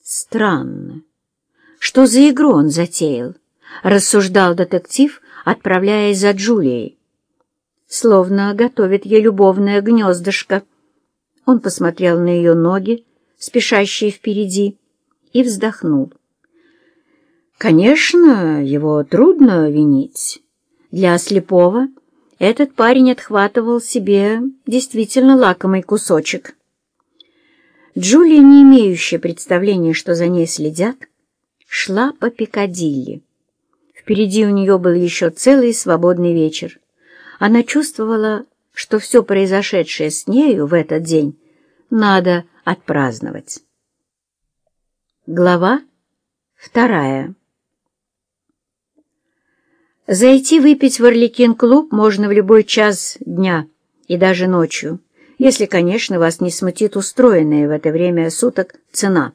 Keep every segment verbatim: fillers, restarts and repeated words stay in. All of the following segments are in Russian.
Странно. Что за игру он затеял? Рассуждал детектив, отправляясь за Джулией. Словно готовит ей любовное гнездышко. Он посмотрел на ее ноги, спешащие впереди, и вздохнул. Конечно, его трудно винить. Для слепого этот парень отхватывал себе действительно лакомый кусочек. Джулия, не имеющая представления, что за ней следят, шла по Пикадилли. Впереди у нее был еще целый свободный вечер. Она чувствовала, что все произошедшее с нею в этот день надо отпраздновать. Глава вторая. Зайти выпить в Арлекин-клуб можно в любой час дня и даже ночью, если, конечно, вас не смутит устроенная в это время суток цена.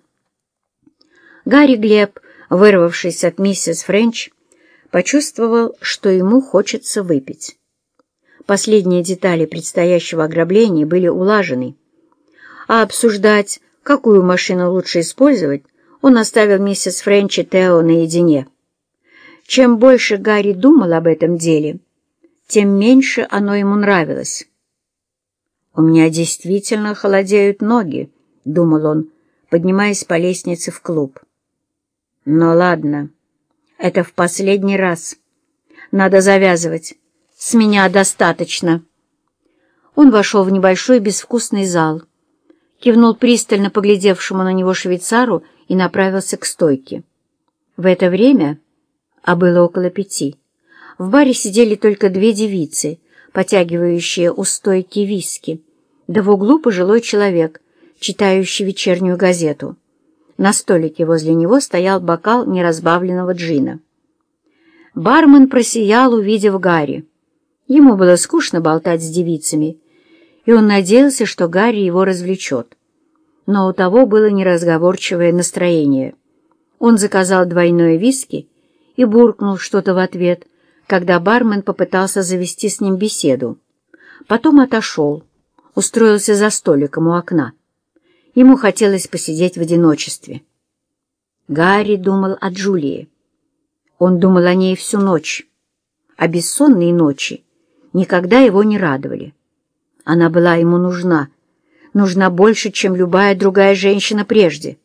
Гарри Глеб, вырвавшись от миссис Френч, почувствовал, что ему хочется выпить. Последние детали предстоящего ограбления были улажены, а обсуждать, какую машину лучше использовать, он оставил миссис Френч и Тео наедине. Чем больше Гарри думал об этом деле, тем меньше оно ему нравилось. «У меня действительно холодеют ноги», — думал он, поднимаясь по лестнице в клуб. «Но ладно, это в последний раз. Надо завязывать. С меня достаточно». Он вошел в небольшой безвкусный зал, кивнул пристально поглядевшему на него швейцару и направился к стойке. В это время, а было около пяти, в баре сидели только две девицы, потягивающие у стойки виски, да в углу пожилой человек, читающий вечернюю газету. На столике возле него стоял бокал неразбавленного джина. Бармен просиял, увидев Гарри. Ему было скучно болтать с девицами, и он надеялся, что Гарри его развлечет. Но у того было неразговорчивое настроение. Он заказал двойное виски и буркнул что-то в ответ, когда бармен попытался завести с ним беседу. Потом отошел, устроился за столиком у окна. Ему хотелось посидеть в одиночестве. Гарри думал о Джулии. Он думал о ней всю ночь, а бессонные ночи никогда его не радовали. Она была ему нужна, нужна больше, чем любая другая женщина прежде.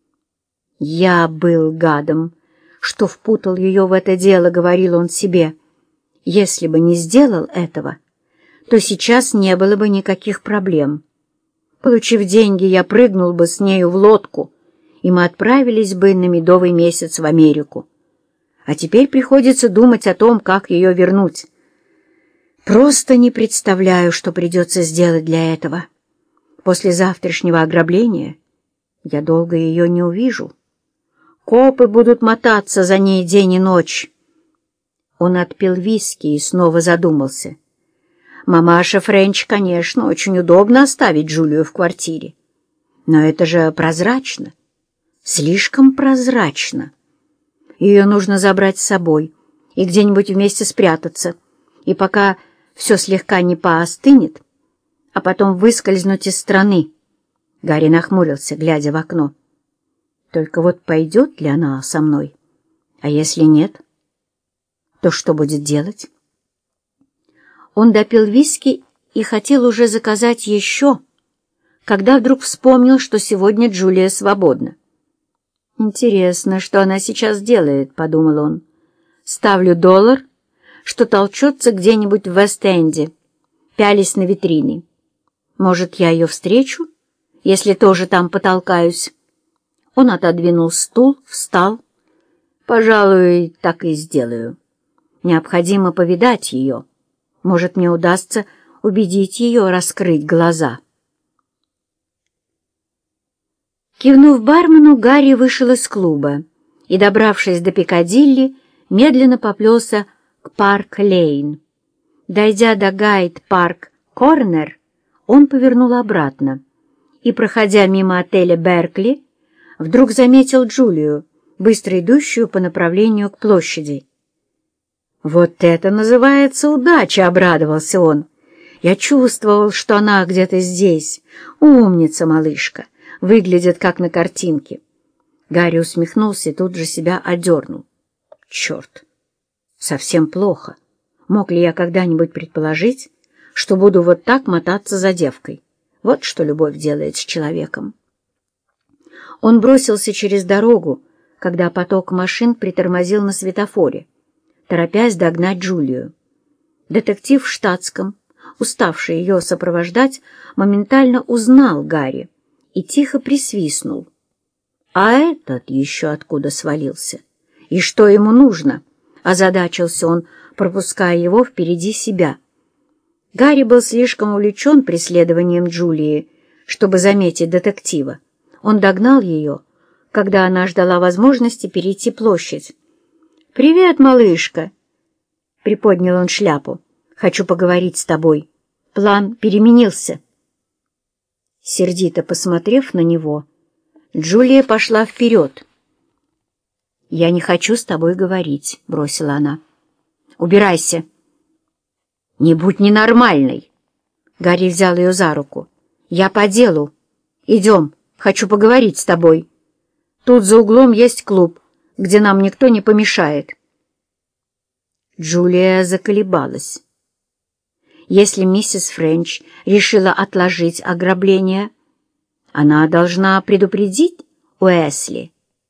«Я был гадом, что впутал ее в это дело», — говорил он себе. «Если бы не сделал этого, то сейчас не было бы никаких проблем. Получив деньги, я прыгнул бы с нею в лодку, и мы отправились бы на медовый месяц в Америку. А теперь приходится думать о том, как ее вернуть. Просто не представляю, что придется сделать для этого. После завтрашнего ограбления я долго ее не увижу. Копы будут мотаться за ней день и ночь». Он отпил виски и снова задумался. Мамаша Френч, конечно, очень удобно оставить Джулию в квартире. Но это же прозрачно. Слишком прозрачно. Ее нужно забрать с собой и где-нибудь вместе спрятаться. И пока все слегка не поостынет, а потом выскользнуть из страны. Гарри нахмурился, глядя в окно. Только вот пойдет ли она со мной? А если нет, то что будет делать? Он допил виски и хотел уже заказать еще, когда вдруг вспомнил, что сегодня Джулия свободна. «Интересно, что она сейчас делает», — подумал он. «Ставлю доллар, что толчется где-нибудь в Вест-Энде, пялись на витрины. Может, я ее встречу, если тоже там потолкаюсь?» Он отодвинул стул, встал. «Пожалуй, так и сделаю. Необходимо повидать ее. Может, мне удастся убедить ее раскрыть глаза». Кивнув бармену, Гарри вышел из клуба и, добравшись до Пикадилли, медленно поплелся к Парк-Лейн. Дойдя до Гайд-Парк-Корнер, он повернул обратно и, проходя мимо отеля «Беркли», вдруг заметил Джулию, быстро идущую по направлению к площади. «Вот это называется удача!» — обрадовался он. «Я чувствовал, что она где-то здесь. Умница, малышка! Выглядит, как на картинке». Гарри усмехнулся и тут же себя одернул. Черт! Совсем плохо. Мог ли я когда-нибудь предположить, что буду вот так мотаться за девкой? Вот что любовь делает с человеком. Он бросился через дорогу, когда поток машин притормозил на светофоре, торопясь догнать Джулию. Детектив в штатском, уставший ее сопровождать, моментально узнал Гарри и тихо присвистнул. А этот еще откуда свалился? И что ему нужно? Озадачился он, пропуская его впереди себя. Гарри был слишком увлечен преследованием Джулии, чтобы заметить детектива. Он догнал ее, когда она ждала возможности перейти площадь. «Привет, малышка!» — приподнял он шляпу. «Хочу поговорить с тобой. План переменился». Сердито посмотрев на него, Джулия пошла вперед. «Я не хочу с тобой говорить», — бросила она. «Убирайся». «Не будь ненормальной!» Гарри взял ее за руку. «Я по делу. Идем, хочу поговорить с тобой. Тут за углом есть клуб, где нам никто не помешает». Джулия заколебалась. Если миссис Френч решила отложить ограбление, она должна предупредить Уэсли.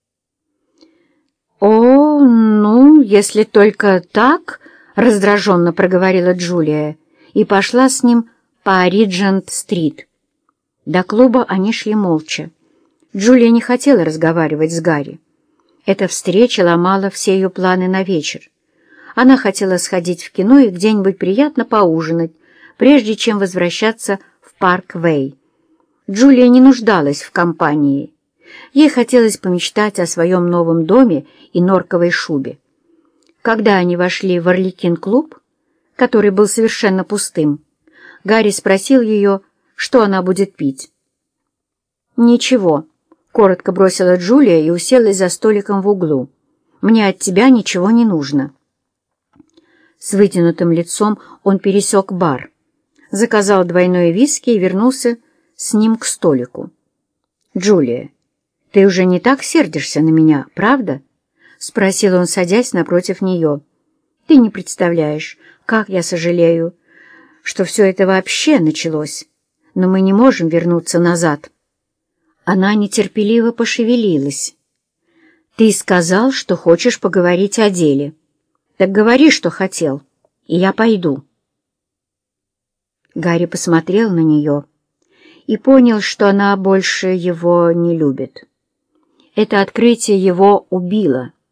«О, ну, если только так...» — раздраженно проговорила Джулия и пошла с ним по Риджент-стрит. До клуба они шли молча. Джулия не хотела разговаривать с Гарри. Эта встреча ломала все ее планы на вечер. Она хотела сходить в кино и где-нибудь приятно поужинать, прежде чем возвращаться в Парк-Вэй. Джулия не нуждалась в компании. Ей хотелось помечтать о своем новом доме и норковой шубе. Когда они вошли в Орликин-клуб, который был совершенно пустым, Гарри спросил ее, что она будет пить. «Ничего», — коротко бросила Джулия и уселась за столиком в углу. «Мне от тебя ничего не нужно». С вытянутым лицом он пересек бар, заказал двойное виски и вернулся с ним к столику. «Джулия, ты уже не так сердишься на меня, правда?» — спросил он, садясь напротив нее. «Ты не представляешь, как я сожалею, что все это вообще началось, но мы не можем вернуться назад». Она нетерпеливо пошевелилась. «Ты сказал, что хочешь поговорить о деле. Так говори, что хотел, и я пойду». Гарри посмотрел на нее и понял, что она больше его не любит. Это открытие его убило.